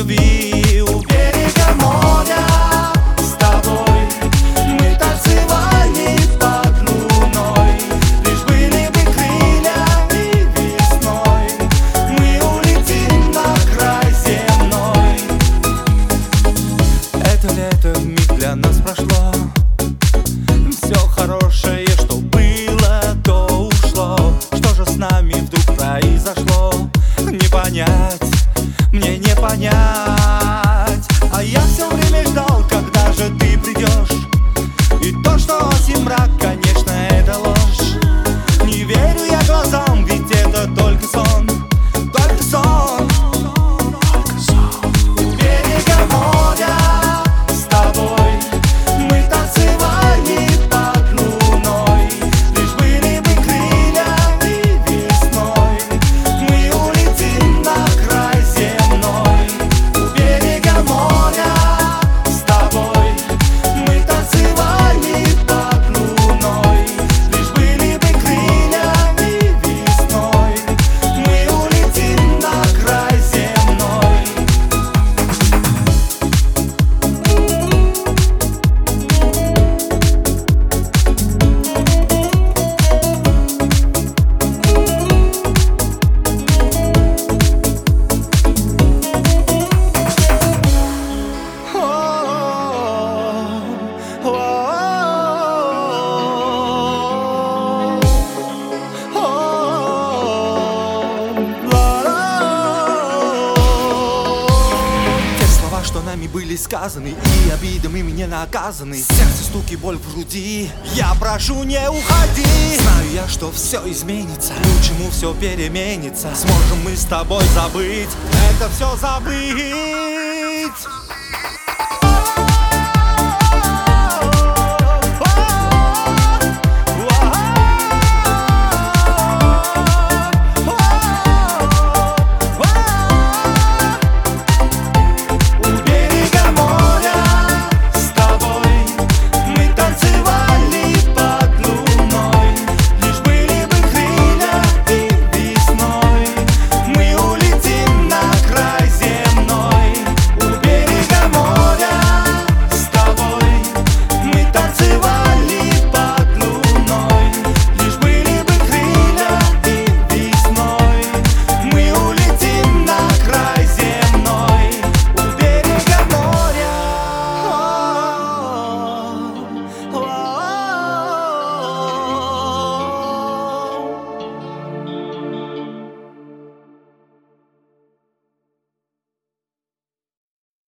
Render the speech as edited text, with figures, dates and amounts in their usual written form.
любви. У берега моря с тобой мы танцевали под луной. Лишь были бы крылья и весной мы улетим на край земной. Это лето вмиг для нас прошло. Все хорошее, что было, то ушло. Что же с нами вдруг произошло? Не понять, мне не понять. А я все время ждал, когда же ты придешь. И то, что осень мрак, конечно, это ложь. Не верю я глазам, ведь это только сон. Только сон. У берега моря с тобой мы танцевали под луной. Лишь были бы крылья и весной мы улетим на край земной. У берега моря с тобой мы танцевали под луной. Лишь были бы крылья и весной мы улетим на край земной. Те слова, что нами были сказаны, и обидами мне наказаны. Сердце стук и боль в груди. Я прошу, не уходи. Знаю я, что все изменится, к лучшему все переменится. Сможем мы с тобой забыть, это все забыть.